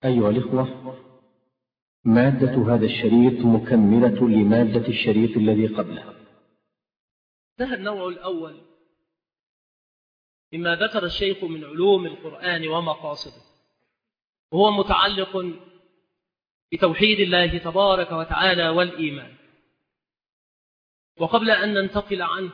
أيها الإخوة، مادة هذا الشريط مكملة لمادة الشريط الذي قبله. انتهى النوع الأول مما ذكر الشيخ من علوم القرآن ومقاصده، وهو متعلق بتوحيد الله تبارك وتعالى والإيمان. وقبل أن ننتقل عنه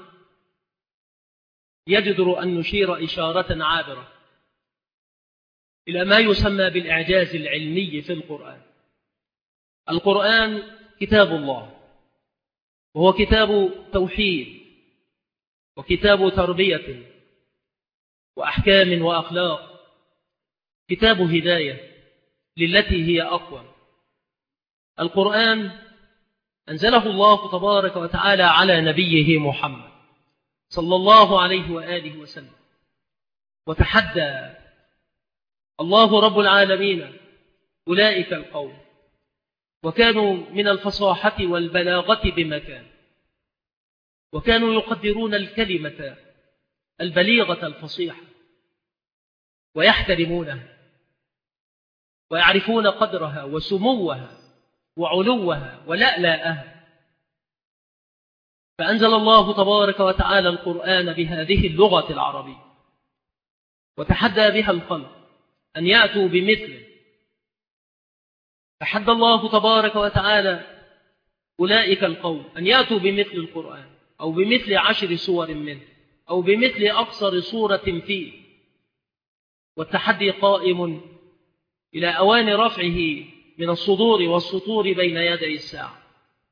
يجدر أن نشير إشارة عابرة إلى ما يسمى بالإعجاز العلمي في القرآن. القرآن كتاب الله، وهو كتاب توحيد وكتاب تربية وأحكام وأخلاق، كتاب هداية للتي هي أقوى. القرآن أنزله الله تبارك وتعالى على نبيه محمد صلى الله عليه وآله وسلم، وتحدى الله رب العالمين أولئك القوم، وكانوا من الفصاحة والبلاغة بمكان، وكانوا يقدرون الكلمة البليغة الفصيحة ويحترمونها ويعرفون قدرها وسموها وعلوها ولألاءها. فأنزل الله تبارك وتعالى القرآن بهذه اللغة العربية، وتحدى بها الخلق أن يأتوا بمثله. تحدى الله تبارك وتعالى أولئك القوم أن يأتوا بمثل القرآن، أو بمثل 10 سور منه، أو بمثل أقصر سورة فيه. والتحدي قائم إلى أوان رفعه من الصدور والسطور بين يدي الساعة،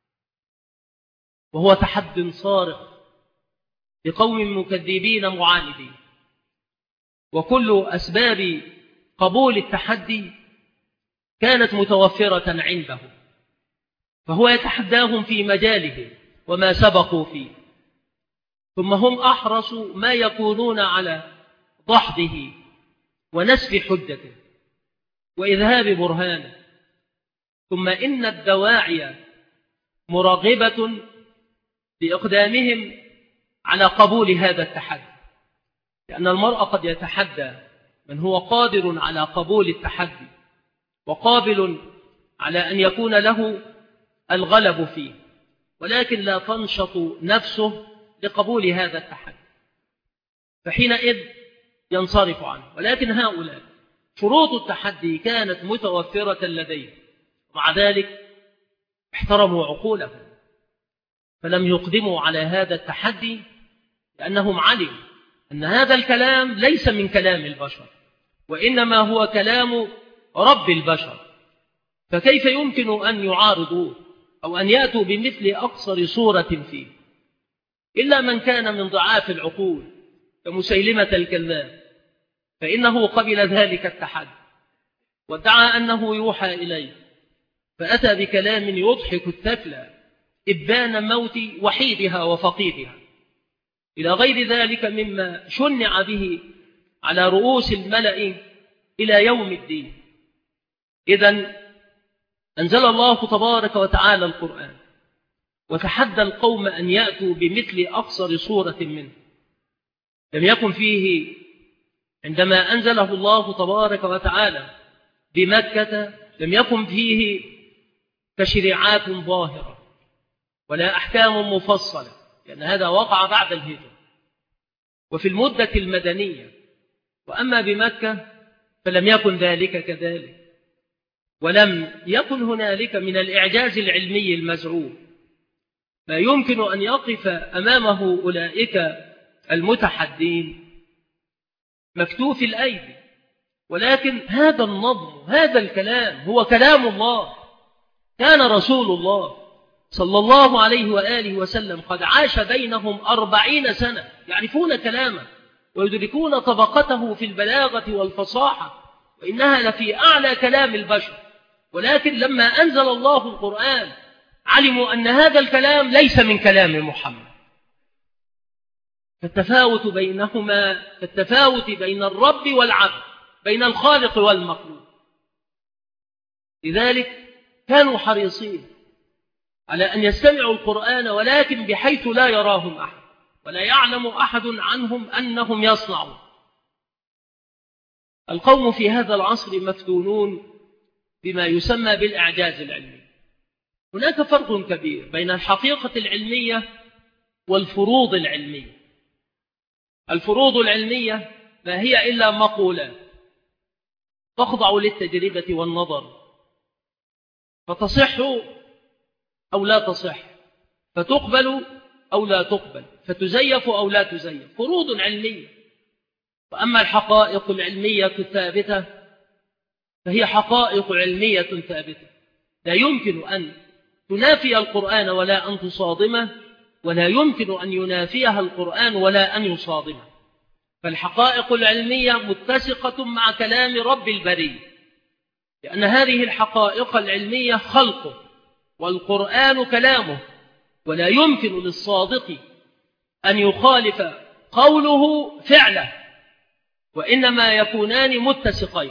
وهو تحد صارخ لقوم مكذبين معاندين. وكل أسباب قبول التحدي كانت متوفرة عنده، فهو يتحداهم في مجاله وما سبقوا فيه، ثم هم أحرص ما يكونون على ضحضه ونسف حجته وإذهاب برهانه. ثم إن الدواعي مرغبة بإقدامهم على قبول هذا التحدي، لأن المرء قد يتحدى من هو قادر على قبول التحدي وقابل على أن يكون له الغلب فيه، ولكن لا تنشط نفسه لقبول هذا التحدي، فحينئذ ينصرف عنه. ولكن هؤلاء شروط التحدي كانت متوفرة لديهم، ومع ذلك احترموا عقولهم فلم يقدموا على هذا التحدي، لأنهم علموا أن هذا الكلام ليس من كلام البشر، وإنما هو كلام رب البشر، فكيف يمكن أن يعارضوه أو أن يأتوا بمثل أقصر سورة فيه؟ إلا من كان من ضعاف العقول كمسيلمة الكذاب، فإنه قبل ذلك التحدي وادعى أنه يوحى إليه، فأتى بكلام يضحك الثكلى إبان موت وحيدها وفقيدها، إلى غير ذلك مما شنع به على رؤوس الملأ إلى يوم الدين. إذن أنزل الله تبارك وتعالى القرآن وتحدى القوم أن يأتوا بمثل أقصر سورة منه. لم يكن فيه عندما أنزله الله تبارك وتعالى بمكة، لم يكن فيه تشريعات ظاهرة ولا أحكام مفصلة، لأن هذا وقع بعد الهجرة وفي المدة المدنية. وأما بمكة فلم يكن ذلك كذلك، ولم يكن هنالك من الإعجاز العلمي المزعوم ما يمكن أن يقف أمامه أولئك المتحدين مكتوف الأيدي. ولكن هذا النظم، هذا الكلام هو كلام الله. كان رسول الله صلى الله عليه وآله وسلم قد عاش بينهم 40 سنة يعرفون كلامه ويدركون طبقته في البلاغة والفصاحة، وإنها لفي أعلى كلام البشر. ولكن لما أنزل الله القرآن علموا أن هذا الكلام ليس من كلام محمد. فالتفاوت بينهما كالتفاوت بين الرب والعبد، بين الخالق والمخلوق. لذلك كانوا حريصين على أن يستمعوا القرآن، ولكن بحيث لا يراهم أحد ولا يعلم أحد عنهم أنهم يصنعون. القوم في هذا العصر مفتونون بما يسمى بالإعجاز العلمي. هناك فرق كبير بين الحقيقة العلمية والفروض العلمية. الفروض العلمية ما هي إلا مقولات تخضع للتجربة والنظر، فتصح أو لا تصح، فتقبل أو لا تقبل، فتزيف أو لا تزيف، فروض علمية. وأما الحقائق العلمية الثابتة فهي حقائق علمية ثابتة لا يمكن أن تنافي القرآن ولا أن تصادمه، ولا يمكن أن ينافيها القرآن ولا أن يصادمه. فالحقائق العلمية متسقة مع كلام رب البرية، لأن هذه الحقائق العلمية خلقه والقرآن كلامه، ولا يمكن للصادق أن يخالف قوله فعله، وإنما يكونان متسقين.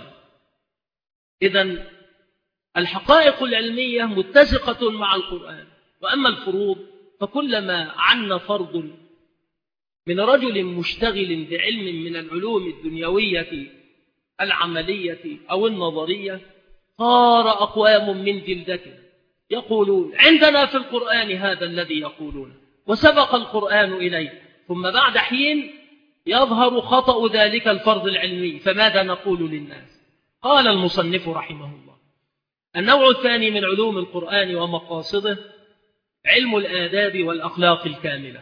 إذن الحقائق العلمية متسقة مع القرآن. وأما الفروض فكلما عنا فرض من رجل مشتغل بعلم من العلوم الدنيوية العملية أو النظرية صار أقوام من جلدتنا يقولون عندنا في القرآن هذا الذي يقولون وسبق القرآن إليه، ثم بعد حين يظهر خطأ ذلك الفرض العلمي، فماذا نقول للناس؟ قال المصنف رحمه الله: النوع الثاني من علوم القرآن ومقاصده علم الآداب والأخلاق الكاملة.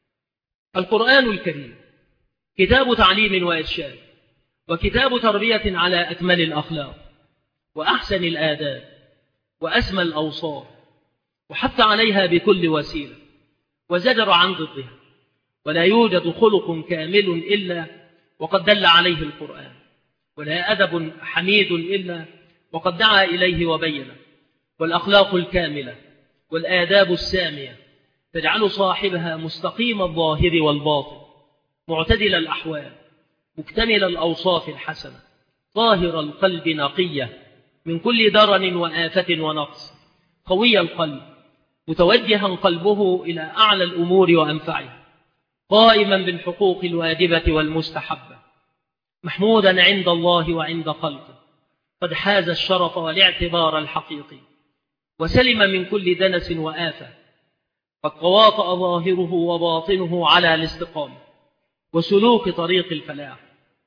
القرآن الكريم كتاب تعليم وإرشاد، وكتاب تربية على أكمل الأخلاق وأحسن الآداب وأسمى الأوصاف، وحث عليها بكل وسيلة وزجر عن ضدها. ولا يوجد خلق كامل إلا وقد دل عليه القرآن، ولا أدب حميد إلا وقد دعا إليه وبينه. والأخلاق الكاملة والآداب السامية تجعل صاحبها مستقيم الظاهر والباطن، معتدل الأحوال، مكتمل الأوصاف الحسنة، طاهر القلب نقية من كل درن وآفة ونقص، قوي القلب، متوجها قلبه إلى أعلى الأمور وأنفعها، قائما بالحقوق الواجبة والمستحبة، محمودا عند الله وعند خلقه، قد حاز الشرف والاعتبار الحقيقي، وسلم من كل دنس وآفة، قد تواطأ ظاهره وباطنه على الاستقامة وسلوك طريق الفلاح.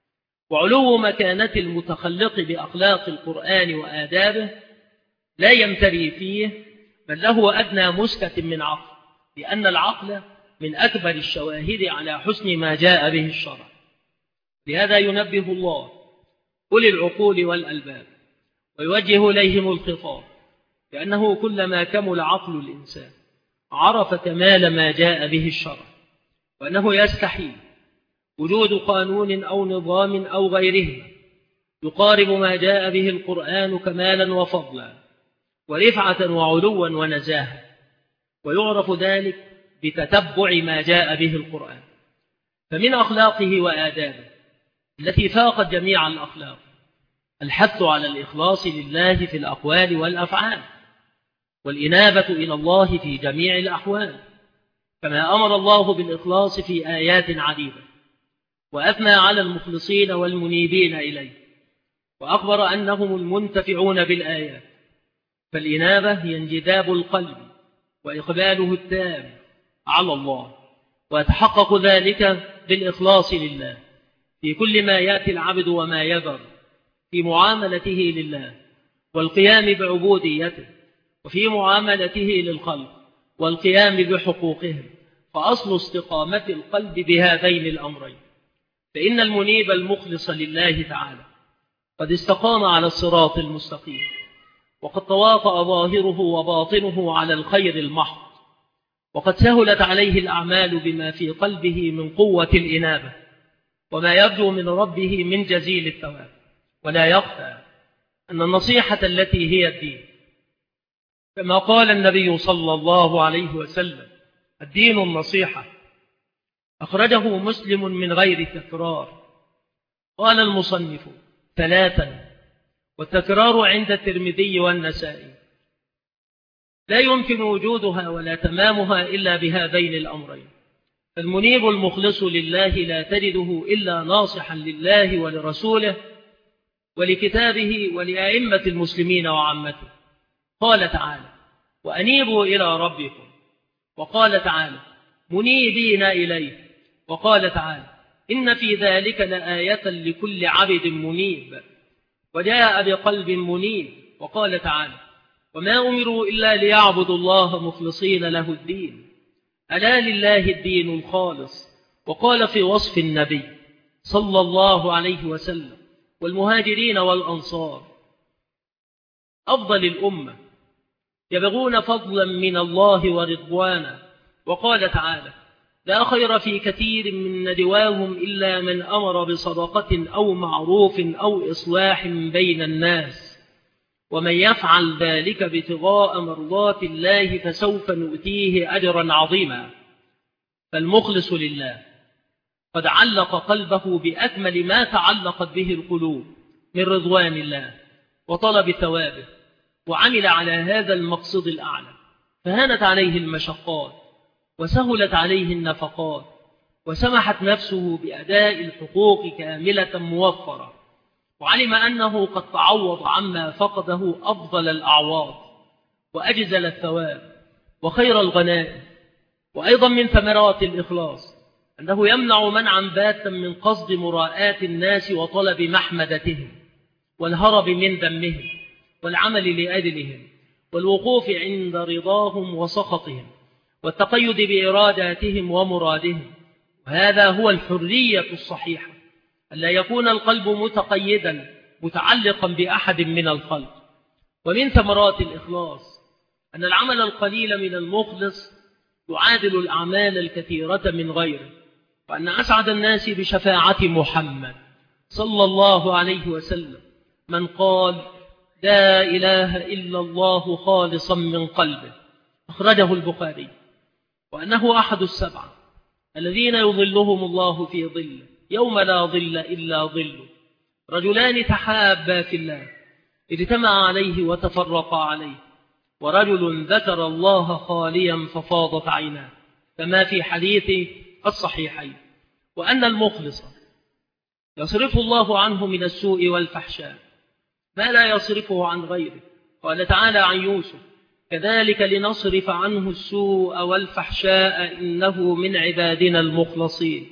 وعلو مكانة المتخلق بأخلاق القرآن وآدابه لا يمتري فيه، بل له أدنى مسكة من عقل، لأن العقل من أكبر الشواهد على حسن ما جاء به الشرع. لهذا ينبه الله أولي العقول والألباب ويوجه إليهم الخطاب، لأنه كلما كمل عقل الإنسان عرف كمال ما جاء به الشرع، وأنه يستحيل وجود قانون أو نظام أو غيره يقارب ما جاء به القرآن كمالا وفضلا ورفعة وعلوا ونزاهة. ويعرف ذلك بتتبع ما جاء به القرآن. فمن أخلاقه وآدابه التي فاقت جميع الأخلاق الحث على الإخلاص لله في الأقوال والأفعال، والإنابة إلى الله في جميع الأحوال، كما أمر الله بالإخلاص في آيات عديدة، وأثنى على المخلصين والمنيبين إليه، وأخبر أنهم المنتفعون بالآيات. فالإنابة هي انجذاب القلب وإقباله التام على الله، ويتحقق ذلك بالإخلاص لله في كل ما يأتي العبد وما يذر، في معاملته لله والقيام بعبوديته، وفي معاملته للخلق والقيام بحقوقهم. فأصل استقامة القلب بهذين الأمرين. فإن المنيب المخلص لله تعالى قد استقام على الصراط المستقيم، وقد تواطأ ظاهره وباطنه على الخير المحض، وقد سهلت عليه الأعمال بما في قلبه من قوة الإنابة وما يرجو من ربه من جزيل الثواب. ولا يخفى أن النصيحة التي هي الدين، كما قال النبي صلى الله عليه وسلم: الدين النصيحة، أخرجه مسلم من غير تكرار. قال المصنف: 3، والتكرار عند الترمذي والنسائي. لا يمكن وجودها ولا تمامها إلا بهذين الأمرين. المنيب المخلص لله لا تجده إلا ناصحا لله ولرسوله، ولكتابه ولأئمة المسلمين وعامته. قال تعالى: وأنيبوا إلى ربكم. وقال تعالى: منيبين إليه. وقال تعالى: إن في ذلك لآية لكل عبد منيب وجاء بقلب منيب. وقال تعالى: وما أمروا إلا ليعبدوا الله مخلصين له الدين ألا لله الدين الخالص. وقال في وصف النبي صلى الله عليه وسلم والمهاجرين والأنصار: أفضل الأمة يبغون فضلا من الله ورضوانا. وقال تعالى: لا خير في كثير من ندواهم إلا من أمر بصدقة أو معروف أو إصلاح بين الناس ومن يفعل ذلك ابتغاء مرضات الله فسوف نؤتيه أجرا عظيما. فالمخلص لله قد علق قلبه بأكمل ما تعلقت به القلوب من رضوان الله وطلب ثوابه، وعمل على هذا المقصد الأعلى، فهانت عليه المشقات وسهلت عليه النفقات، وسمحت نفسه بأداء الحقوق كاملة موفرة، وعلم أنه قد تعوض عما فقده أفضل الأعواض وأجزل الثواب وخير الغنائم. وأيضا من ثمرات الإخلاص أنه يمنع منعا باتا من قصد مراءاة الناس وطلب محمدتهم والهرب من ذمهم والعمل لأجلهم والوقوف عند رضاهم وسخطهم والتقيد بإراداتهم ومرادهم. وهذا هو الحرية الصحيحة، ألا يكون القلب متقيدا متعلقا بأحد من الخلق. ومن ثمرات الإخلاص أن العمل القليل من المخلص يعادل الأعمال الكثيرة من غيره، وأن أسعد الناس بشفاعة محمد صلى الله عليه وسلم من قال: لا إله إلا الله خالصا من قلبه، أخرجه البخاري. وأنه أحد السبعة الذين يظلهم الله في ظله يوم لا ظل إلا ظله: رجلان تحابا في الله اجتمعا عليه وتفرقا عليه، ورجل ذكر الله خاليا ففاضت عيناه، كما في حديث الصحيحين. وأن المخلص يصرف الله عنه من السوء والفحشاء ما لا يصرفه عن غيره. قال تعالى عن يوسف: كذلك لنصرف عنه السوء والفحشاء إنه من عبادنا المخلصين.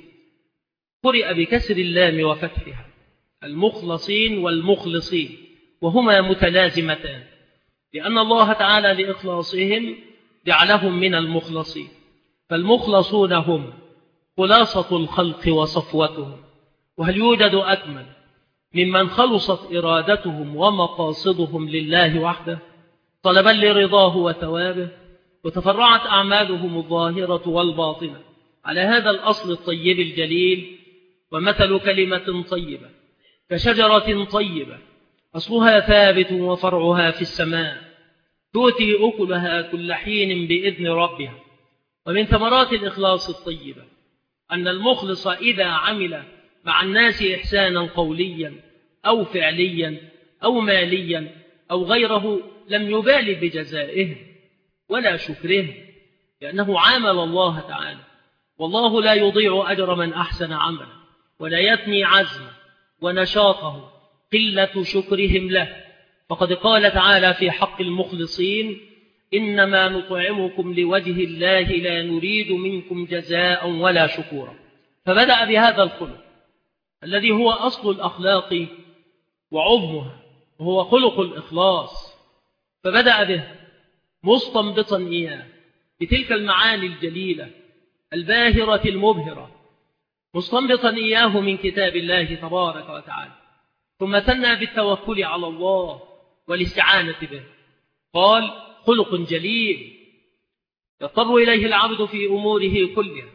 قرئ بكسر اللام وفتحها: المخلصين والمخلصين، وهما متلازمتان، لأن الله تعالى لإخلاصهم جعلهم من المخلصين. فالمخلصون هم خلاصة الخلق وصفوتهم، وهل يوجد أكمل ممن خلصت إرادتهم ومقاصدهم لله وحده طلبا لرضاه وثوابه، وتفرعت أعمالهم الظاهرة والباطنة على هذا الأصل الطيب الجليل. ومثل كلمة طيبة كشجرة طيبة أصلها ثابت وفرعها في السماء تؤتي أكلها كل حين بإذن ربها. ومن ثمرات الإخلاص الطيبة أن المخلص إذا عمل مع الناس إحسانا قوليا أو فعليا أو ماليا أو غيره لم يبال بجزائهم ولا شكرهم، لأنه عامل الله تعالى، والله لا يضيع أجر من أحسن عملا ولا يثني عزمه ونشاطه قلة شكرهم له. فقد قال تعالى في حق المخلصين: إنما نطعمكم لوجه الله لا نريد منكم جزاء ولا شكورا. فبدأ بهذا الخلق الذي هو أصل الأخلاق وعظمها، وهو خلق الإخلاص، فبدأ به مستنبطا إياه بتلك المعاني الجليلة الباهرة المبهرة، مستنبطا إياه من كتاب الله تبارك وتعالى، ثم ثنى بالتوكل على الله والاستعانة به. قال: خلق جليل يضطر إليه العبد في أموره كلها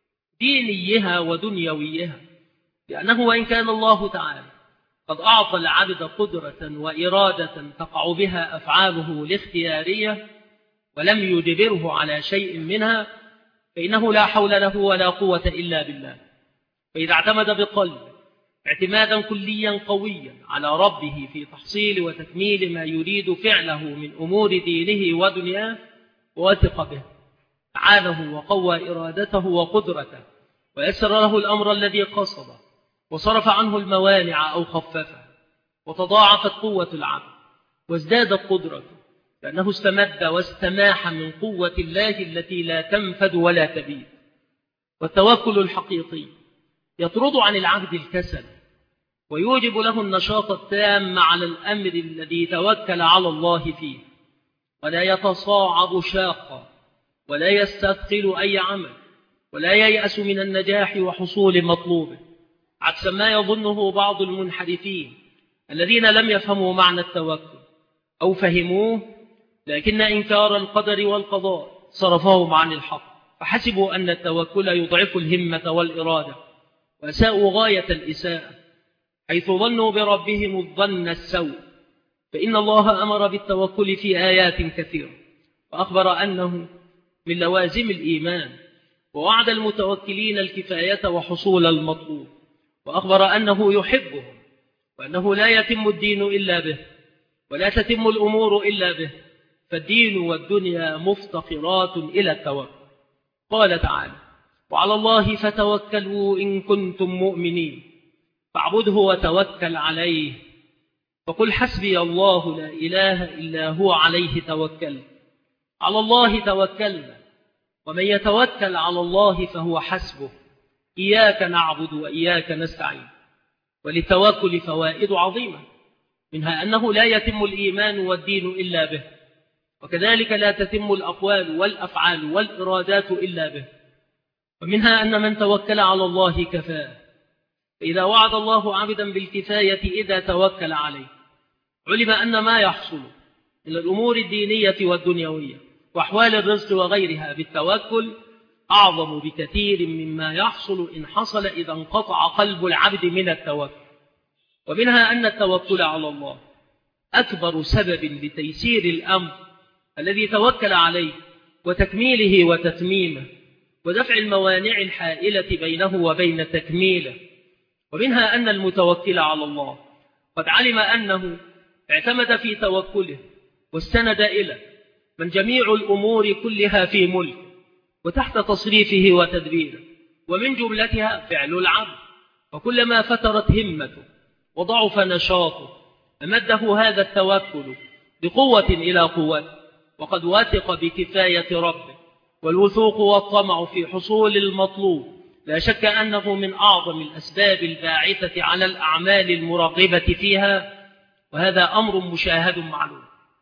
دينيها ودنيويها، لأنه وإن كان الله تعالى قد أعطى العبد قدرة وإرادة تقع بها أفعاله الاختيارية ولم يجبره على شيء منها، فإنه لا حول له ولا قوة إلا بالله. فإذا اعتمد بقلبه اعتمادا كليا قويا على ربه في تحصيل وتكميل ما يريد فعله من أمور دينه ودنياه، ووثق به أعانه وقوى إرادته وقدرته ويسر له الأمر الذي قصده وصرف عنه الموانع أو خففه، وتضاعفت قوة العبد وازدادت قدرته، لأنه استمد واستماح من قوة الله التي لا تنفد ولا تبيد. والتوكل الحقيقي يطرد عن العبد الكسل ويوجب له النشاط التام على الأمر الذي توكل على الله فيه، ولا يتصاعد شاقا ولا يستثقل أي عمل ولا ييأس من النجاح وحصول مطلوبه، عكس ما يظنه بعض المنحرفين الذين لم يفهموا معنى التوكل أو فهموه لكن إنكار القدر والقضاء صرفهم عن الحق، فحسبوا أن التوكل يضعف الهمة والإرادة، وأساءوا غاية الإساءة حيث ظنوا بربهم الظن السوء. فإن الله أمر بالتوكل في آيات كثيرة، وأخبر أنه من لوازم الإيمان، ووعد المتوكلين الكفاية وحصول المطلوب، وأخبر أنه يحبهم، وأنه لا يتم الدين إلا به، ولا تتم الأمور إلا به، فالدين والدنيا مفتقرات إلى التوكل. قال تعالى: وعلى الله فتوكلوا إن كنتم مؤمنين، فاعبده وتوكل عليه، فقل حسبي الله لا إله إلا هو عليه توكل. على الله توكلنا، ومن يتوكل على الله فهو حسبه، إياك نعبد وإياك نستعين. وللتوكل فوائد عظيمة، منها أنه لا يتم الإيمان والدين إلا به، وكذلك لا تتم الأقوال والأفعال والإرادات إلا به. ومنها أن من توكل على الله كفاه، فإذا وعد الله عبدا بالكفاية إذا توكل عليه علم أن ما يحصل من الأمور الدينية والدنيوية وأحوال الرزق وغيرها بالتوكل أعظم بكثير مما يحصل إن حصل إذا انقطع قلب العبد من التوكل. ومنها أن التوكل على الله أكبر سبب لتيسير الأمر الذي توكل عليه وتكميله وتتميمه، ودفع الموانع الحائلة بينه وبين تكميله. ومنها أن المتوكل على الله قد علم أنه اعتمد في توكله واستند إلى من جميع الأمور كلها في ملك وتحت تصريفه وتدبيره، ومن جملتها فعل العبد. وكلما فترت همته وضعف نشاطه أمده هذا التوكل بقوة إلى قوته، وقد وثق بكفاية ربه، والوثوق والطمع في حصول المطلوب لا شك أنه من أعظم الأسباب الباعثة على الأعمال المرغبة فيها، وهذا أمر مشاهد معلوم.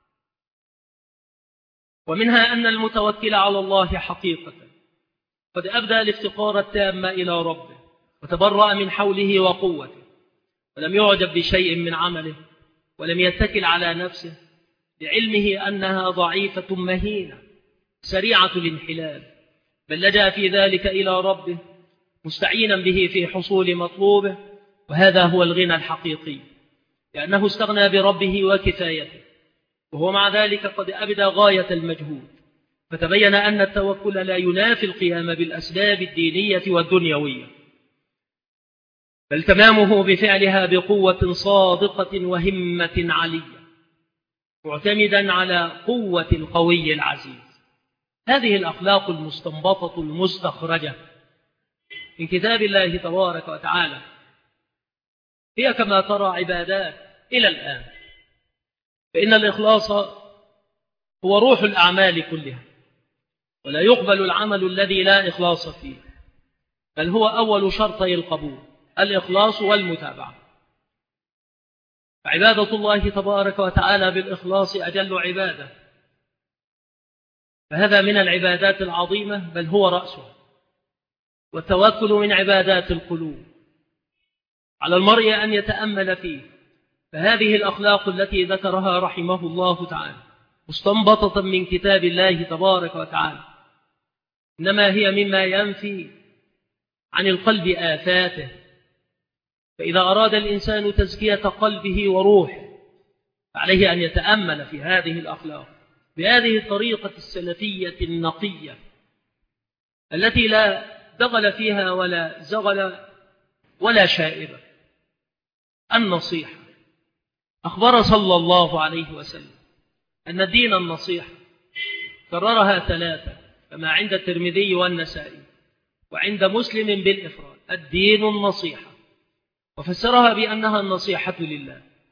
ومنها أن المتوكل على الله حقيقة قد أبدى الافتقار التام إلى ربه وتبرأ من حوله وقوته، ولم يعجب بشيء من عمله، ولم يتكل على نفسه لعلمه أنها ضعيفة مهينة سريعة الانحلال، بل لجأ في ذلك إلى ربه مستعينا به في حصول مطلوبه، وهذا هو الغنى الحقيقي، لأنه استغنى بربه وكفايته، وهو مع ذلك قد أبدى غاية المجهود، فتبين أن التوكل لا ينافي القيام بالأسباب الدينية والدنيوية، بل تمامه بفعلها بقوة صادقة وهمة علية، معتمدا على قوة القوي العزيز. هذه الأخلاق المستنبطة المستخرجة من كتاب الله تبارك وتعالى هي كما ترى عبادات إلى الآن، فإن الإخلاص هو روح الأعمال كلها، ولا يقبل العمل الذي لا إخلاص فيه، بل هو أول شرطي القبول، الإخلاص والمتابعة. فعبادة الله تبارك وتعالى بالإخلاص أجل عبادة، فهذا من العبادات العظيمة بل هو رأسها. والتوكل من عبادات القلوب، على المرء أن يتأمل فيه، فهذه الأخلاق التي ذكرها رحمه الله تعالى مستنبطة من كتاب الله تبارك وتعالى، إنما هي مما ينفي عن القلب آفاته. فإذا أراد الإنسان تزكية قلبه وروحه فعليه أن يتأمل في هذه الأخلاق بهذه الطريقة السلفية النقية التي لا دغل فيها ولا زغل ولا شائبة. النصيحة، أخبر صلى الله عليه وسلم أن الدين النصيحة، كررها 3 كما عند الترمذي والنسائي وعند مسلم بالإفراد: الدين النصيحة، وفسرها بأنها النصيحة لله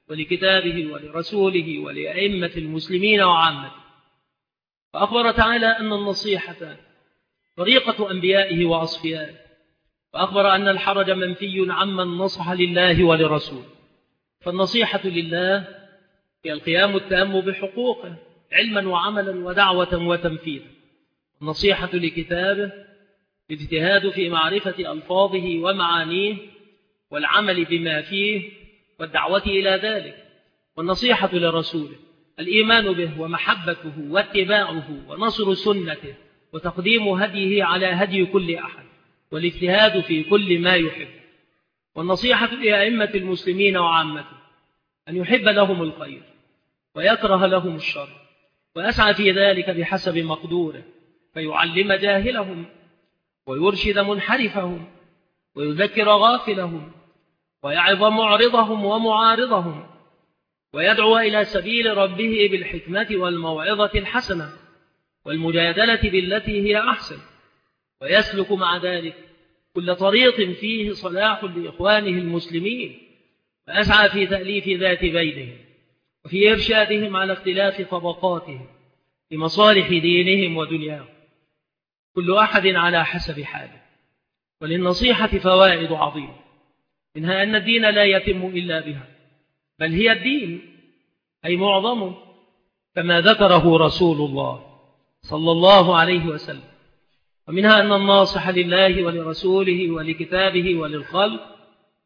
ولكتابه ولرسوله ولأئمة المسلمين وعامته. فأخبر تعالى أن النصيحة طريقة أنبيائه وأصفيائه، وأخبر أن الحرج منفي عمن نصح لله ولرسوله. فالنصيحة لله هي القيام التام بحقوقه علما وعملا ودعوة وتنفيذا. النصيحة لكتابه الاجتهاد في معرفة ألفاظه ومعانيه والعمل بما فيه والدعوة إلى ذلك. والنصيحة لرسوله الإيمان به ومحبته واتباعه ونصر سنته وتقديم هديه على هدي كل أحد والاجتهاد في كل ما يحب. والنصيحة لأئمة المسلمين وعامته أن يحب لهم الخير ويكره لهم الشر ويسعى في ذلك بحسب مقدوره، فيعلم جاهلهم ويرشد منحرفهم ويذكر غافلهم ويعظ معرضهم ومعارضهم ويدعو إلى سبيل ربه بالحكمة والموعظة الحسنة والمجادلة بالتي هي أحسن، ويسلك مع ذلك كل طريق فيه صلاح لإخوانه المسلمين، ويسعى في تأليف ذات بينهم وفي إرشادهم على اختلاف طبقاتهم لمصالح دينهم ودنياهم، كل أحد على حسب حاله. وللنصيحة فوائد عظيمة، منها أن الدين لا يتم إلا بها، بل هي الدين أي معظمه كما ذكره رسول الله صلى الله عليه وسلم. ومنها أن الناصح لله ولرسوله ولكتابه وللخلق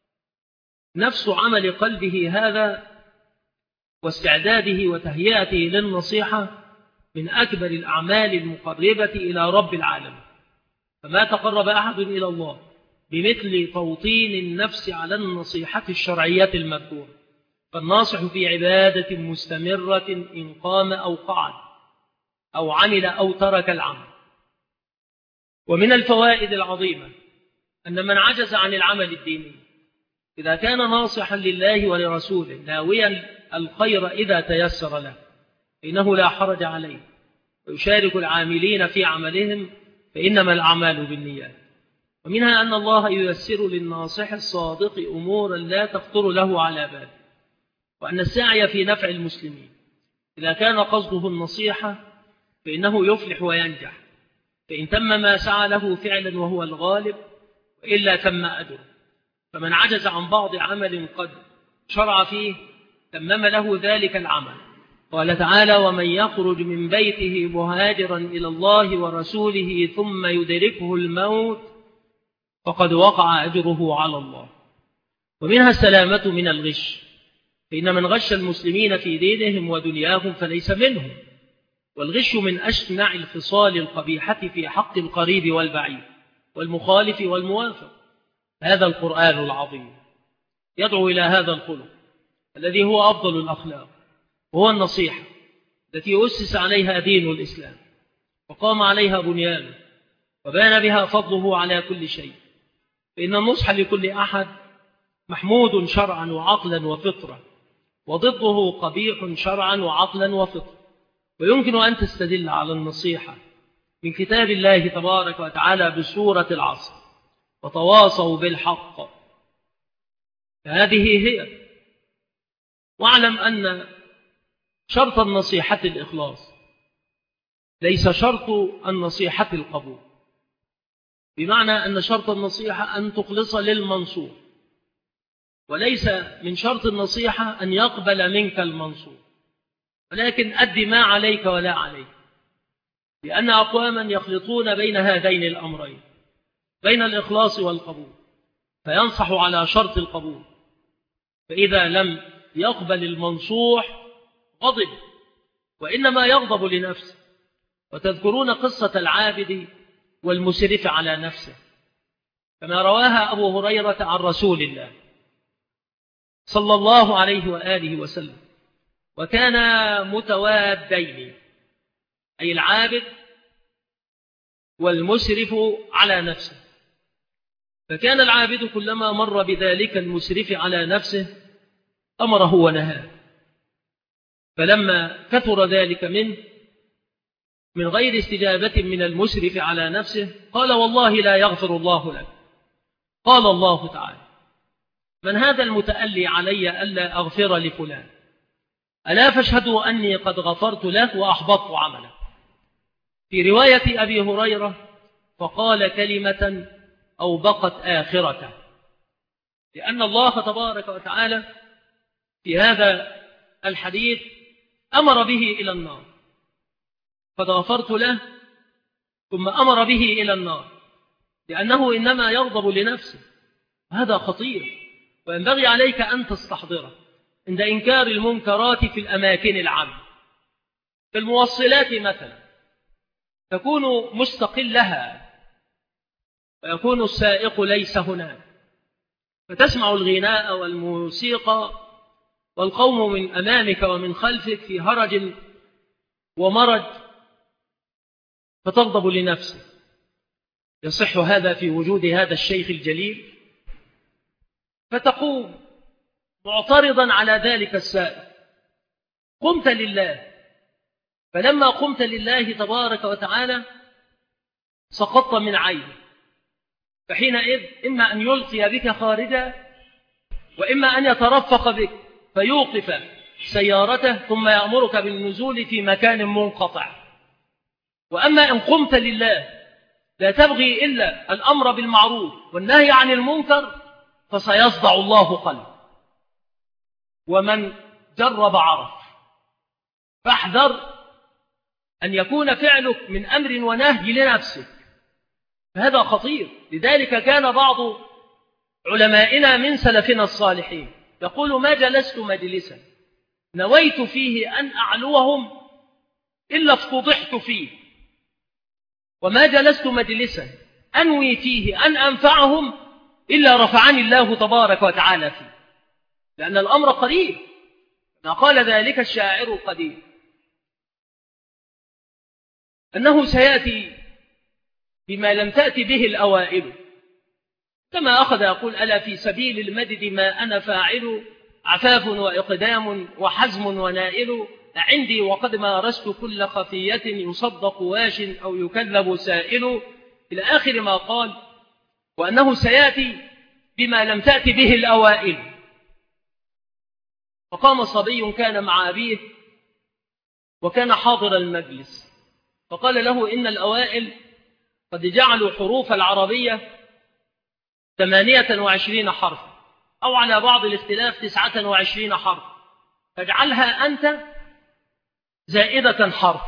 نفس عمل قلبه هذا واستعداده وتهيئته للنصيحة من أكبر الأعمال المقربة إلى رب العالمين. فما تقرب أحد إلى الله بمثل توطين النفس على النصيحة الشرعية المذكورة، فالناصح في عبادة مستمرة إن قام أو قعد أو عمل أو ترك العمل. ومن الفوائد العظيمة أن من عجز عن العمل الديني إذا كان ناصحا لله ولرسوله ناويا الخير إذا تيسر له فإنه لا حرج عليه، ويشارك العاملين في عملهم، فإنما الأعمال بالنيات. ومنها أن الله ييسر للناصح الصادق أمورا لا تخطر له على بال، وأن السعي في نفع المسلمين إذا كان قصده النصيحة فإنه يفلح وينجح، فإن تم ما سعى له فعلا وهو الغالب، وإلا تم أجره. فمن عجز عن بعض عمل قد شرع فيه تمم له ذلك العمل. قال تعالى: ومن يخرج من بيته مهاجرا إلى الله ورسوله ثم يدركه الموت فقد وقع أجره على الله. ومنها السلامة من الغش، فإن من غش المسلمين في دينهم ودنياهم فليس منهم، والغش من أشنع الخصال القبيحة في حق القريب والبعيد والمخالف والموافق. هذا القرآن العظيم يدعو إلى هذا الخلق الذي هو أفضل الأخلاق، وهو النصيحة التي أسس عليها دين الإسلام وقام عليها بنيانه وبان بها فضله على كل شيء. فإن النصح لكل أحد محمود شرعا وعقلا وفطرة، وضده قبيح شرعا وعقلا وفطرة. ويمكن أن تستدل على النصيحة من كتاب الله تبارك وتعالى بسورة العصر: وتواصوا بالحق. فهذه هي. واعلم أن شرط النصيحة الإخلاص، ليس شرط النصيحة القبول، بمعنى أن شرط النصيحة أن تخلص للمنصور، وليس من شرط النصيحة أن يقبل منك المنصور، ولكن أد ما عليك ولا عليك، لأن أقواما يخلطون بين هذين الأمرين، بين الإخلاص والقبول، فينصح على شرط القبول، فإذا لم يقبل المنصوح غضب، وإنما يغضب لنفسه. وتذكرون قصة العابد والمسرف على نفسه كما رواها أبو هريرة عن رسول الله صلى الله عليه وآله وسلم. وكانا متوادين، أي العابد والمسرف على نفسه. فكان العابد كلما مر بذلك المسرف على نفسه أمره ونهاه، فلما كثر ذلك منه من غير استجابة من المسرف على نفسه قال: والله لا يغفر الله لك. قال الله تعالى: من هذا المتألي علي ألا أغفر لفلان؟ ألا فاشهدوا أني قد غفرت له وأحبطت عمله. في رواية أبي هريرة فقال كلمة أوبقت آخرته، لأن الله تبارك وتعالى في هذا الحديث أمر به إلى النار، قد غفرت له ثم أمر به إلى النار، لأنه إنما يغضب لنفسه. هذا خطير، وينبغي عليك أن تستحضره عند إنكار المنكرات في الأماكن العامة. في الموصلات مثلا تكون مستقلها ويكون السائق ليس هناك، فتسمع الغناء والموسيقى والقوم من أمامك ومن خلفك في هرج ومرج، فتغضب لنفسك. يصح هذا في وجود هذا الشيخ الجليل؟ فتقوم معترضا على ذلك السائق. قمت لله، فلما قمت لله تبارك وتعالى سقطت من عينه، فحينئذ إما أن يلقي بك خارجا، وإما أن يترفق بك فيوقف سيارته ثم يأمرك بالنزول في مكان منقطع. وأما إن قمت لله لا تبغي إلا الأمر بالمعروف والنهي عن المنكر، فسيصدع الله قلبه، ومن جرب عرف. فاحذر أن يكون فعلك من أمر ونهي لنفسك، فهذا خطير. لذلك كان بعض علمائنا من سلفنا الصالحين يقول: ما جلست مجلسا نويت فيه أن أعلوهم إلا افتضحت فيه، وما جلست مجلسا أنوي فيه أن أنفعهم إلا رفعني الله تبارك وتعالى فيه، لأن الأمر قريب. ما قال ذلك الشاعر القديم أنه سيأتي بما لم تأتي به الأوائل، كما أخذ يقول: ألا في سبيل المدد ما أنا فاعل، عفاف وإقدام وحزم ونائل، عندي وقد مارست كل خفية، يصدق واش أو يكذب سائل، إلى آخر ما قال، وأنه سيأتي بما لم تأتي به الأوائل. فقام صبي كان مع أبيه وكان حاضر المجلس، فقال له: إن الأوائل قد جعلوا حروف العربية 28 حرفا، أو على بعض الاختلاف 29 حرفا، فاجعلها أنت زائدة حرف.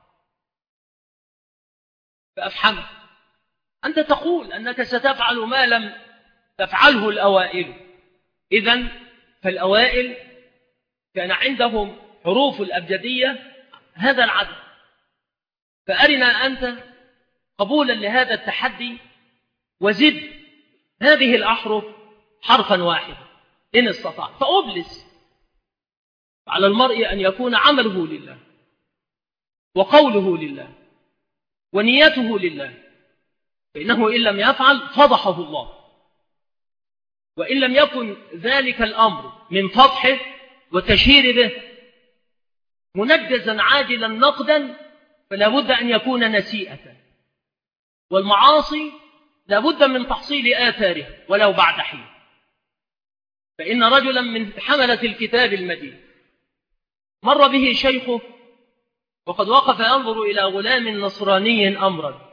فأفهمت، أنت تقول أنك ستفعل ما لم تفعله الأوائل. إذن فالأوائل كان عندهم حروف الأبجدية هذا العدد، فأرنا أنت قبولا لهذا التحدي وزد هذه الأحرف حرفا واحدا إن استطاع، فأبلس. على المرء أن يكون عمله لله وقوله لله ونيته لله، فإنه إن لم يفعل فضحه الله، وإن لم يكن ذلك الأمر من فضحه وتشهير به منجزا عاجلا نقدا، فلا بد أن يكون نسيئة. والمعاصي لا بد من تحصيل آثاره ولو بعد حين. فإن رجلا من حملة الكتاب المجيد مر به شيخه وقد وقف ينظر إلى غلام نصراني أمرا،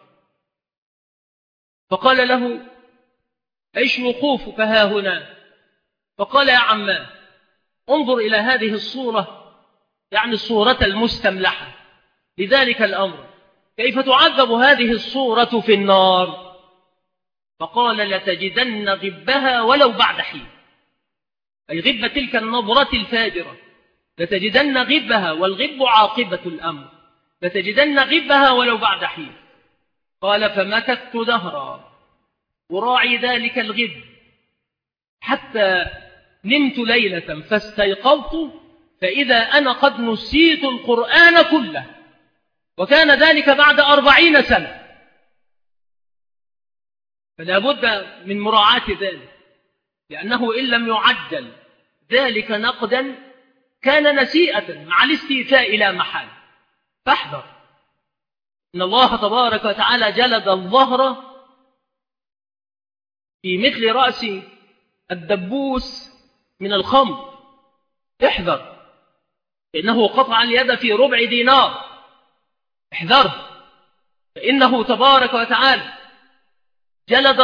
فقال له: أيش وقوفك ها هنا؟ فقال: يا عماه، انظر إلى هذه الصورة، يعني الصورة المستملحة لذلك الأمر، كيف تعذب هذه الصورة في النار؟ فقال: لتجدن غبها ولو بعد حين، أي غب تلك النظرة الفاجرة، لتجدن غبها، والغب عاقبة الأمر، لتجدن غبها ولو بعد حين. قال: فمكثت دهرا أراعي ذلك الغب حتى نمت ليلة فاستيقظت فإذا أنا قد نسيت القرآن كله، وكان ذلك بعد 40 سنة. فلا بد من مراعاة ذلك، لأنه إن لم يعجل ذلك نقدا كان نسيئة مع الاستيفاء لا محال. فاحذر، إن الله تبارك وتعالى جلد الظهر في مثل رأس الدبوس من الخمر، احذر، إنه قطع اليد في ربع دينار، احذره، فإنه تبارك وتعالى جلد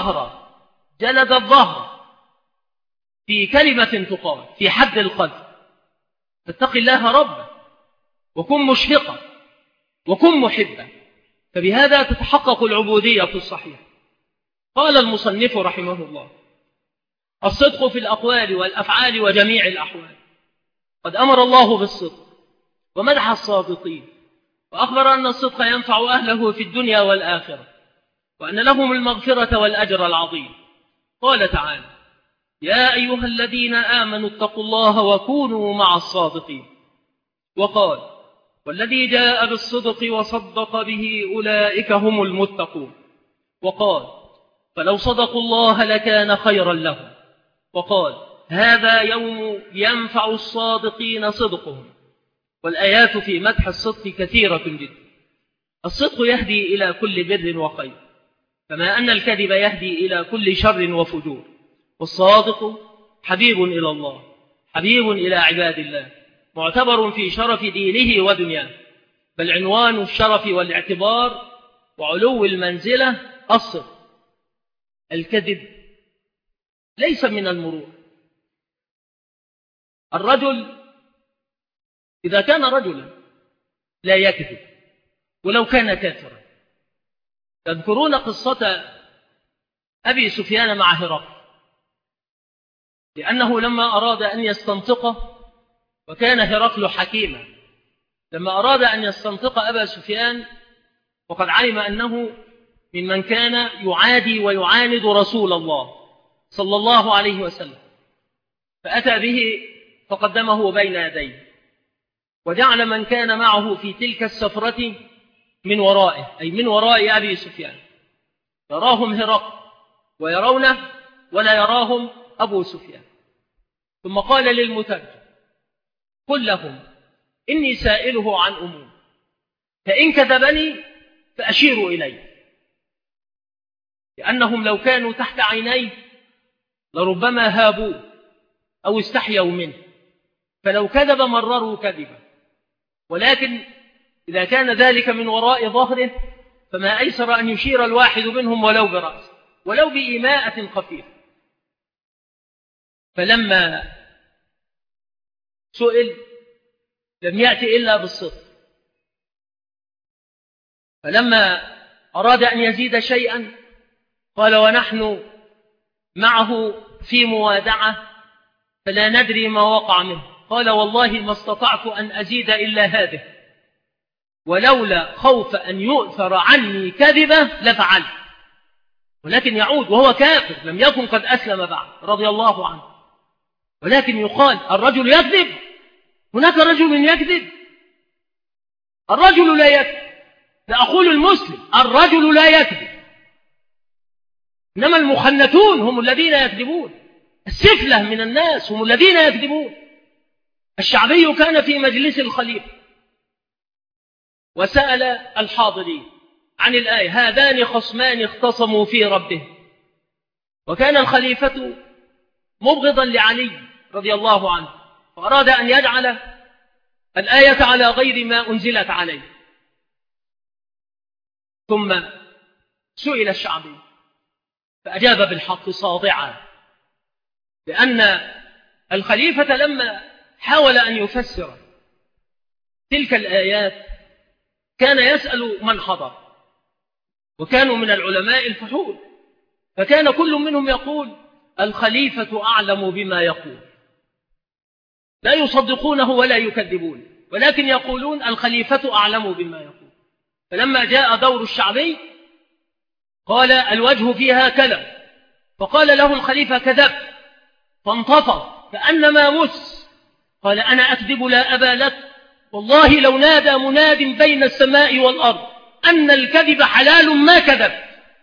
الظهر في كلمة تقال في حد القذف. فاتق الله ربك وكن مشفقا وكن محبا، فبهذا تتحقق العبودية الصحيحة. قال المصنف رحمه الله: الصدق في الأقوال والأفعال وجميع الأحوال. قد أمر الله بالصدق ومدح الصادقين، وأخبر أن الصدق ينفع أهله في الدنيا والآخرة، وأن لهم المغفرة والأجر العظيم. قال تعالى: يا أيها الذين آمنوا اتقوا الله وكونوا مع الصادقين. وقال: والذي جاء بالصدق وصدق به أولئك هم المتقون. وقال: فلو صدقوا الله لكان خيرا لهم. وقال: هذا يوم ينفع الصادقين صدقهم. والآيات في مدح الصدق كثيرة جدا. الصدق يهدي إلى كل بر وخير، كما أن الكذب يهدي إلى كل شر وفجور. والصادق حبيب إلى الله، حبيب إلى عباد الله، معتبر في شرف دينه ودنياه، بل عنوان الشرف والاعتبار وعلو المنزلة الصدق. الكذب ليس من المروءة. الرجل إذا كان رجلا لا يكذب ولو كان كافرا. تذكرون قصة أبي سفيان مع هرقل، لأنه لما أراد أن يستنطقه، وكان هرقل حكيما، لما أراد أن يستنطق أبا سفيان وقد علم أنه ممن كان يعادي ويعاند رسول الله صلى الله عليه وسلم، فأتى به فقدمه بين يديه، وجعل من كان معه في تلك السفرة من ورائه، أي من وراء أبي سفيان، يراهم هرقل ويرونه ولا يراهم أبو سفيان. ثم قال للمترجم: قل لهم إني سائله عن أمور، فإن كذبني فأشيروا إليه، لأنهم لو كانوا تحت عينيه لربما هابوه أو استحيوا منه، فلو كذب مرروا كذبا، ولكن إذا كان ذلك من وراء ظهره فما أيسر أن يشير الواحد منهم ولو برأسه ولو بإيماءة خفيفة. فلما سئل لم يأتي إلا بالصدق، فلما أراد أن يزيد شيئا قال: ونحن معه في موادعة فلا ندري ما وقع منه. قال: والله ما استطعت أن أزيد إلا هذه، ولولا خوف أن يؤثر عني كذبة لفعلت. ولكن يعود وهو كافر، لم يكن قد أسلم بعد رضي الله عنه، ولكن يقال: الرجل يكذب، هناك رجل يكذب، الرجل لا يكذب. لا أقول المسلم، الرجل لا يكذب، إنما المخنثون هم الذين يكذبون، السفلة من الناس هم الذين يكذبون. الشعبي كان في مجلس الخليفة وسأل الحاضرين عن الآية: هذان خصمان اختصموا في ربهم. وكان الخليفة مبغضا لعلي رضي الله عنه، فأراد أن يجعل الآية على غير ما أنزلت عليه. ثم سئل الشعبي فأجاب بالحق صادعا، لأن الخليفة لما حاول أن يفسر تلك الآيات كان يسأل من حضر، وكانوا من العلماء الفحول، فكان كل منهم يقول: الخليفة أعلم بما يقول. لا يصدقونه ولا يكذبون، ولكن يقولون: الخليفة أعلم بما يقول. فلما جاء دور الشعبي قال: الوجه فيها كذب، فقال له الخليفة: كذب، فانتفض كأنما مس. قال: أنا أكذب لا أبا لك، والله لو نادى مناد بين السماء والأرض أن الكذب حلال ما كذب.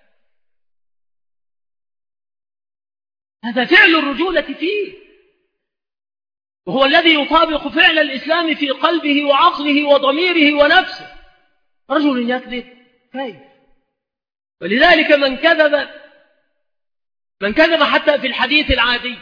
هذا فعل الرجولة فيه، وهو الذي يطابق فعل الإسلام في قلبه وعقله وضميره ونفسه. رجل يكذب كيف؟ ولذلك من كذب من كذب حتى في الحديث العادي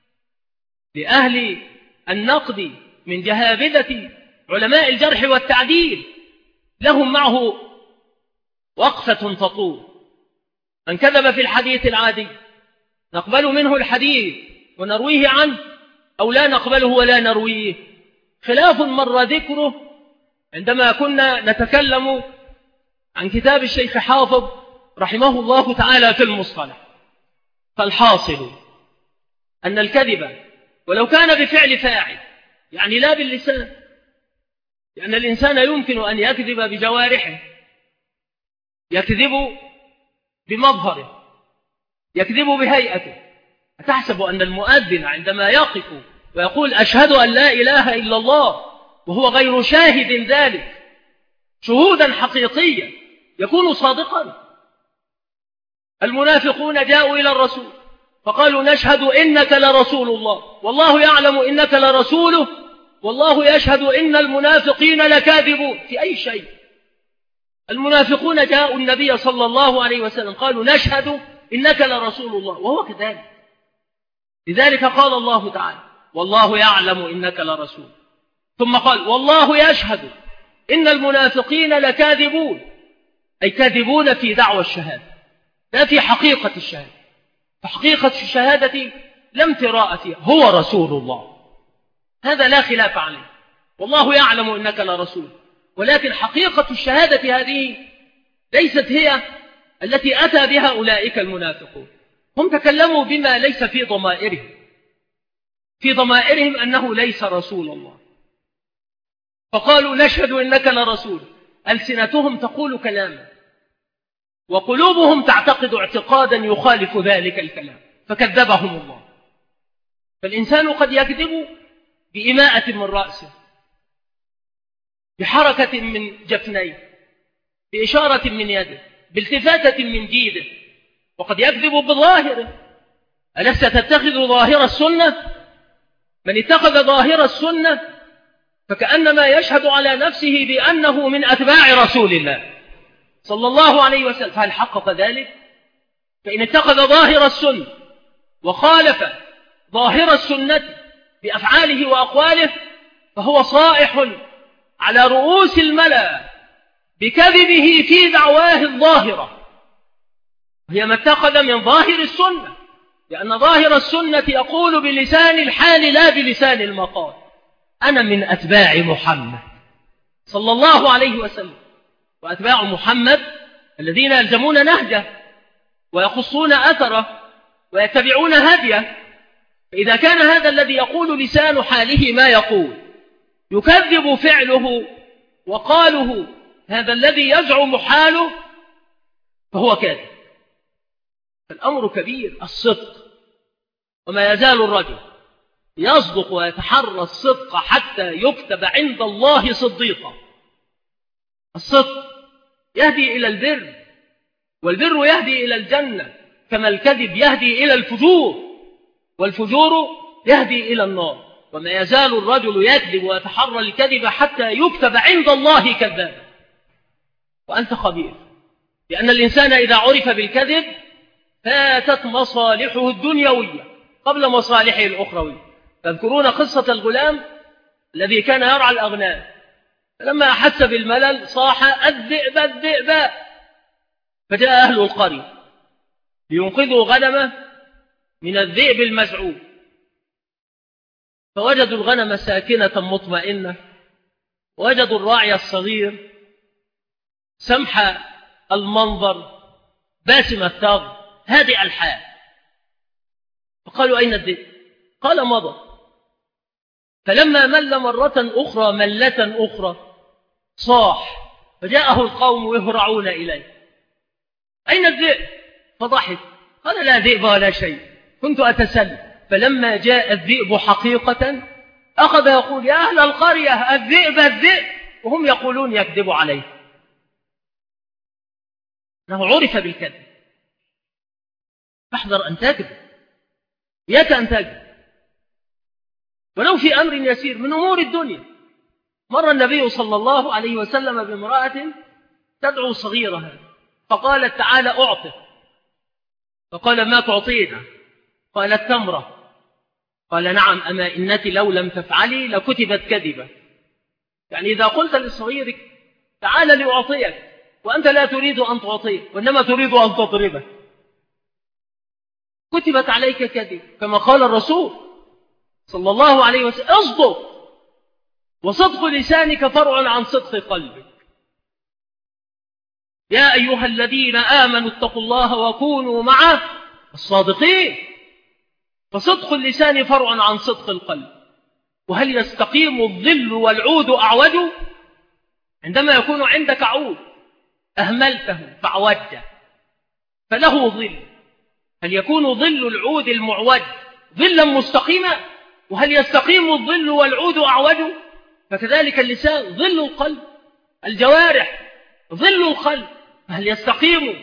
لأهل النقد من جهابذة علماء الجرح والتعديل لهم معه وقفة تطول. من كذب في الحديث العادي نقبل منه الحديث ونرويه عنه أو لا نقبله ولا نرويه، خلاف مر ذكره عندما كنا نتكلم عن كتاب الشيخ حافظ رحمه الله تعالى في المصطلح. فالحاصل أن الكذب ولو كان بفعل فاعل، يعني لا باللسان، لأن الإنسان يمكن أن يكذب بجوارحه، يكذب بمظهره، يكذب بهيئته. أتحسب أن المؤذن عندما يقف ويقول أشهد أن لا إله إلا الله وهو غير شاهد ذلك شهودا حقيقيا يكون صادقا؟ المنافقون جاءوا إلى الرسول فقالوا نشهد إنك لرسول الله والله يعلم إنك لرسوله والله يشهد إن المنافقين لكاذبون. في أي شيء؟ المنافقون جاءوا النبي صلى الله عليه وسلم قالوا نشهد إنك لرسول الله وهو كذلك. لذلك قال الله تعالى والله يعلم إنك لرسول، ثم قال والله يشهد إن المنافقين لكاذبون، أي كاذبون في دعوى الشهادة لا في حقيقة الشهادة. فحقيقة الشهادة لم تراء فيها، هو رسول الله، هذا لا خلاف عليه، والله يعلم إنك لرسول. ولكن حقيقة الشهادة هذه ليست هي التي أتى بها أولئك المنافقون. هم تكلموا بما ليس في ضمائرهم، في ضمائرهم أنه ليس رسول الله، فقالوا نشهد إنك لرسول. ألسنتهم تقول كلاما وقلوبهم تعتقد اعتقادا يخالف ذلك الكلام، فكذبهم الله. فالإنسان قد يكذب بإماءة من رأسه، بحركة من جفنيه، بإشارة من يده، بالتفاتة من جيده، وقد يكذب بظاهره. ألست تتخذ ظاهر السنة؟ من اتخذ ظاهر السنة فكأنما يشهد على نفسه بأنه من أتباع رسول الله صلى الله عليه وسلم. فهل حقق ذلك؟ فإن اتخذ ظاهر السنة وخالف ظاهر السنة بأفعاله وأقواله فهو صائح على رؤوس الملأ بكذبه في دعواه الظاهرة، هي ما اتخذ من ظاهر السنة، لأن ظاهر السنة يقول بلسان الحال لا بلسان المقال. أنا من أتباع محمد صلى الله عليه وسلم، وأتباع محمد الذين يلزمون نهجه ويقصون أثره ويتبعون هديه. فإذا كان هذا الذي يقول لسان حاله ما يقول يكذب فعله وقاله هذا الذي يزعم حاله فهو كاذب. فالأمر كبير، الصدق. وما يزال الرجل يصدق ويتحرى الصدق حتى يكتب عند الله صديقا. الصدق يهدي إلى البر، والبر يهدي إلى الجنة، كما الكذب يهدي إلى الفجور، والفجور يهدي إلى النار. وما يزال الرجل يكذب ويتحرى الكذب حتى يكتب عند الله كذابا. وأنت خبير، لأن الإنسان إذا عرف بالكذب فاتت مصالحه الدنيوية قبل مصالحه الأخروية. تذكرون قصة الغلام الذي كان يرعى الأغنام، فلما أحس بالملل صاح الذئب الذئب، فجاء أهل القرية لينقذوا غنمه من الذئب المزعوم، فوجدوا الغنم ساكنة مطمئنة، وجدوا الراعي الصغير سمح المنظر باسم الثغر هادئ الحال. فقالوا أين الذئب؟ قال مضى. فلما مل مرة أخرى ملة أخرى صاح، فجاءه القوم يهرعون إليه أين الذئب؟ فضحك قال لا ذئب ولا شيء، كنت أتسلى. فلما جاء الذئب حقيقة أخذ يقول يا أهل القرية الذئب الذئب، وهم يقولون يكذب عليه. أنه عرف بالكذب. فاحذر أن تكذب، إياك أن تكذب ولو في أمر يسير من أمور الدنيا. مر النبي صلى الله عليه وسلم بامرأة تدعو صغيرها فقالت تعالى أعطك، فقال ما تعطينا؟ قال التمرة. قال نعم، أما إنك لو لم تفعلي لكتبت كذبة. يعني إذا قلت لصغيرك تعال لأعطيك وأنت لا تريد أن تعطيه وإنما تريد أن تضربه، كتبت عليك كذب. كما قال الرسول صلى الله عليه وسلم اصدق، وصدق لسانك فرع عن صدق قلبك. يا أيها الذين آمنوا اتقوا الله وكونوا مع الصادقين. فصدق اللسان فرع عن صدق القلب. وهل يستقيم الظل والعود أعوج؟ عندما يكون عندك عود أهملته فعوجه فله ظل، هل يكون ظل العود المعوج ظلا مستقيما؟ وهل يستقيم الظل والعود أعوج؟ فكذلك اللسان ظل القلب، الجوارح ظل القلب، فهل يستقيم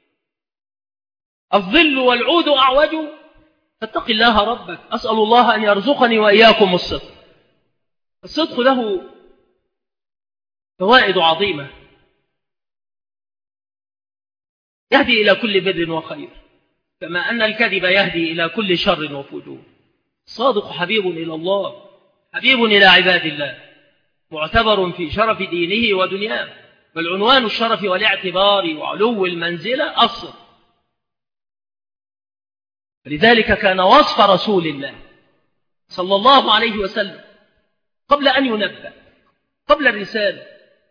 الظل والعود أعوج؟ فاتق الله ربك. أسأل الله أن يرزقني وإياكم الصدق. الصدق له فوائد عظيمة، يهدي إلى كل بر وخير، كما أن الكذب يهدي إلى كل شر وفجور. الصادق حبيب إلى الله، حبيب إلى عباد الله، معتبر في شرف دينه ودنياه، بل عنوان الشرف والاعتبار وعلو المنزلة الصدق. لذلك كان وصف رسول الله صلى الله عليه وسلم قبل أن ينبأ، قبل الرسالة،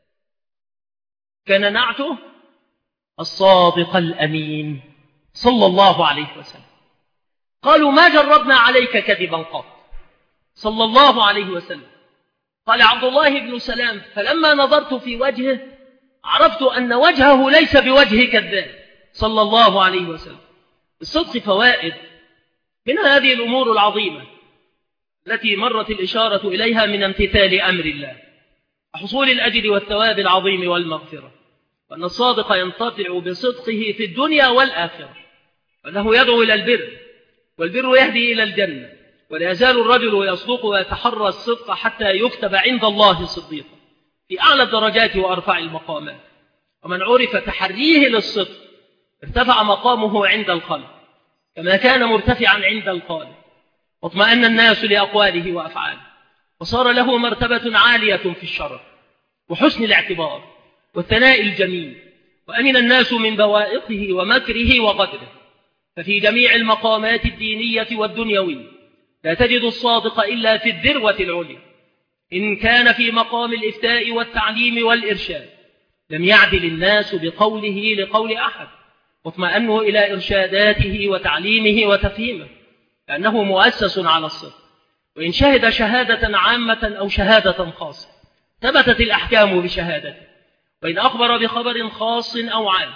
كان نعته الصادق الأمين صلى الله عليه وسلم. قالوا ما جربنا عليك كذبا قط صلى الله عليه وسلم. قال عبد الله بن سلام فلما نظرت في وجهه عرفت أن وجهه ليس بوجه كذاب صلى الله عليه وسلم. الصدق فوائد من هذه الأمور العظيمة التي مرت الإشارة إليها من امتثال أمر الله، حصول الأجر والثواب العظيم والمغفرة، وأن الصادق ينتفع بصدقه في الدنيا والآخرة، وأنه يدعو إلى البر، والبر يهدي إلى الجنة، ولا يزال الرجل يصدق ويتحرى الصدق حتى يكتب عند الله صديقا في أعلى الدرجات وأرفع المقامات. ومن عرف تحريه للصدق ارتفع مقامه عند الخلق كما كان مرتفعا عند الخالق، واطمأن الناس لأقواله وأفعاله، وصار له مرتبة عالية في الشرف وحسن الاعتبار والثناء الجميل، وأمن الناس من بوائقه ومكره وغدره. ففي جميع المقامات الدينية والدنيوية لا تجد الصادق إلا في الذروة العليا. إن كان في مقام الإفتاء والتعليم والإرشاد لم يعدل الناس بقوله لقول أحد، واطمأنوا إلى إرشاداته وتعليمه وتفهيمه، لأنه مؤسس على الصدق. وإن شهد شهادة عامة أو شهادة خاصة ثبتت الأحكام بشهادته، وإن أخبر بخبر خاص أو عام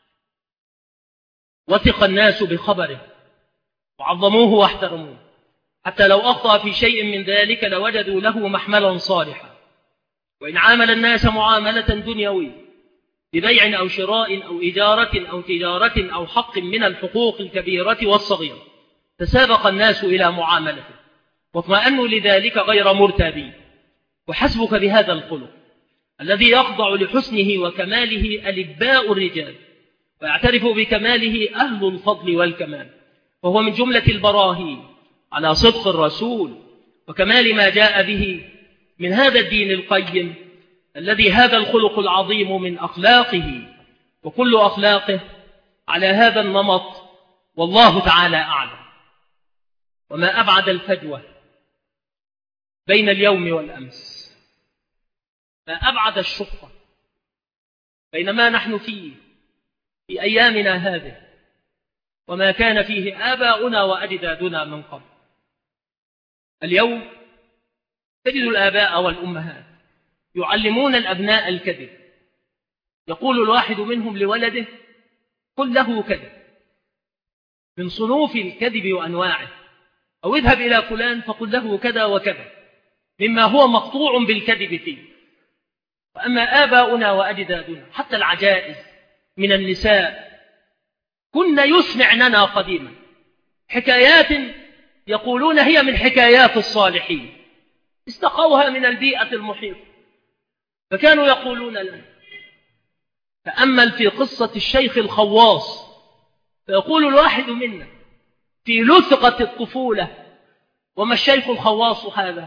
وثق الناس بخبره وعظموه واحترموه، حتى لو أخطأ في شيء من ذلك لوجدوا له محملا صالحا. وإن عامل الناس معاملة دنيوية ببيع أو شراء أو إجارة أو تجارة أو حق من الحقوق الكبيرة والصغيرة تسابق الناس إلى معاملته، واطمأنوا لذلك غير مرتابين. وحسبك بهذا الخلق الذي يخضع لحسنه وكماله ألباء الرجال، ويعترف بكماله أهل الفضل والكمال، وهو من جملة البراهين على صدق الرسول وكمال ما جاء به من هذا الدين القيم، الذي هذا الخلق العظيم من أخلاقه، وكل أخلاقه على هذا النمط، والله تعالى أعلم. وما أبعد الفجوة بين اليوم والأمس، ما أبعد الشقة بين ما نحن فيه في أيامنا هذه وما كان فيه آباؤنا وأجدادنا من قبل. اليوم تجد الآباء والأمهات يعلمون الأبناء الكذب. يقول الواحد منهم لولده قل له كذب من صنوف الكذب وأنواعه، أو اذهب إلى فلان فقل له كذا وكذا مما هو مقطوع بالكذب فيه. وأما آباؤنا وأجدادنا حتى العجائز من النساء كن يسمعننا قديما حكايات يقولون هي من حكايات الصالحين، استقوها من البيئة المحيطة، فكانوا يقولون لنا تأمل في قصة الشيخ الخواص فيقول الواحد منا في لثقة الطفولة: وما الشيخ الخواص هذا؟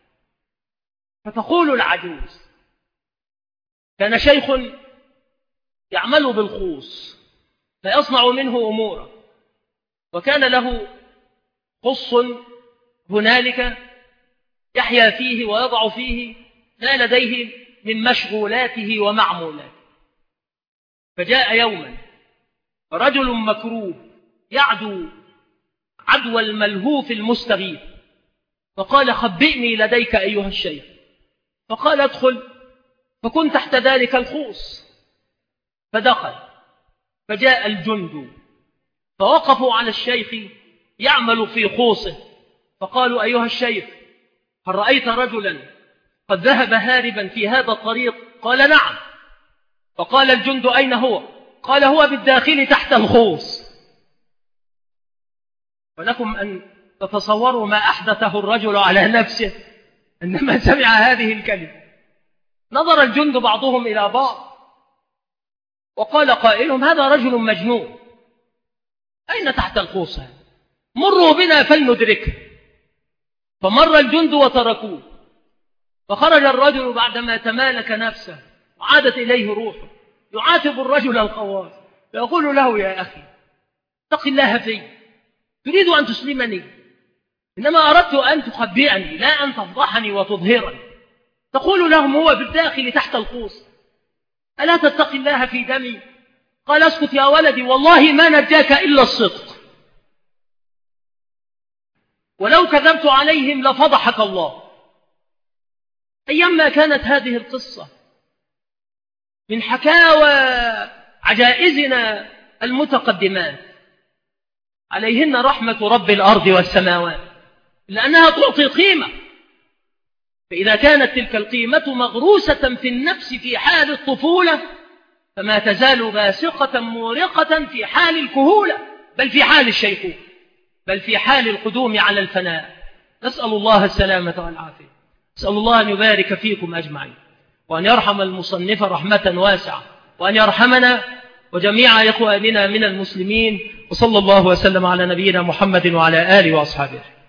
فتقول العجوز: كان شيخ يعمل بالخوص فيصنع منه أمورا، وكان له خص هنالك يحيا فيه ويضع فيه ما لديه من مشغولاته ومعمولاته. فجاء يوما رجل مكروب يعدو عدوى الملهوف المستغيث، فقال: خبئني لديك أيها الشيخ. فقال: ادخل. فكن تحت ذلك الخوص. فدخل، فجاء الجند فوقفوا على الشيخ يعمل في خوصه، فقالوا: أيها الشيخ، هل رأيت رجلا قد ذهب هاربا في هذا الطريق؟ قال: نعم. فقال الجند: أين هو؟ قال: هو بالداخل تحت الخوص. ولكم أن تتصوروا ما أحدثه الرجل على نفسه عندما سمع هذه الكلمة. نظر الجند بعضهم إلى بعض، وقال قائلهم: هذا رجل مجنون، أين تحت الخوص هذا؟ مروا بنا فلندركه. فمر الجند وتركوه، فخرج الرجل بعدما تمالك نفسه وعادت إليه روحه يعاتب الرجل الخواص، فيقول له: يا أخي، اتق الله في، تريد أن تسلمني، إنما أردت أن تخبئني لا أن تفضحني وتظهرني. تقول لهم: هو بالداخل تحت الخوص، ألا تتقي الله في دمي؟ قال: اسكت يا ولدي، والله ما نجاك إلا الصدق، ولو كذبت عليهم لفضحك الله. أيما كانت هذه القصة من حكاوى عجائزنا المتقدمات، عليهن رحمة رب الأرض والسماوات، لأنها تعطي قيمة. فإذا كانت تلك القيمة مغروسة في النفس في حال الطفولة، فما تزال باسقة مورقة في حال الكهولة، بل في حال الشيخوخة، بل في حال القدوم على الفناء. نسأل الله السلامة والعافية. نسأل الله أن يبارك فيكم أجمعين، وأن يرحم المصنف رحمة واسعة، وأن يرحمنا وجميع إخواننا من المسلمين. وصلى الله وسلم على نبينا محمد وعلى آله وأصحابه.